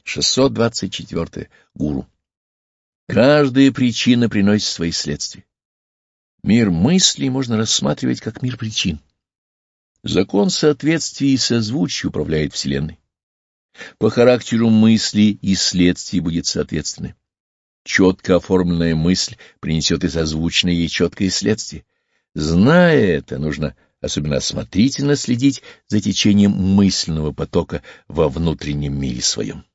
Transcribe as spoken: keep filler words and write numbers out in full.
шестьсот двадцать четыре. Гуру. Каждая причина приносит свои следствия. Мир мыслей можно рассматривать как мир причин. Закон соответствия и созвучия управляет Вселенной. По характеру мысли и следствий будет соответственны. Четко оформленная мысль принесет и созвучное ей четкое следствие. Зная это, нужно особенно осмотрительно следить за течением мысленного потока во внутреннем мире своем.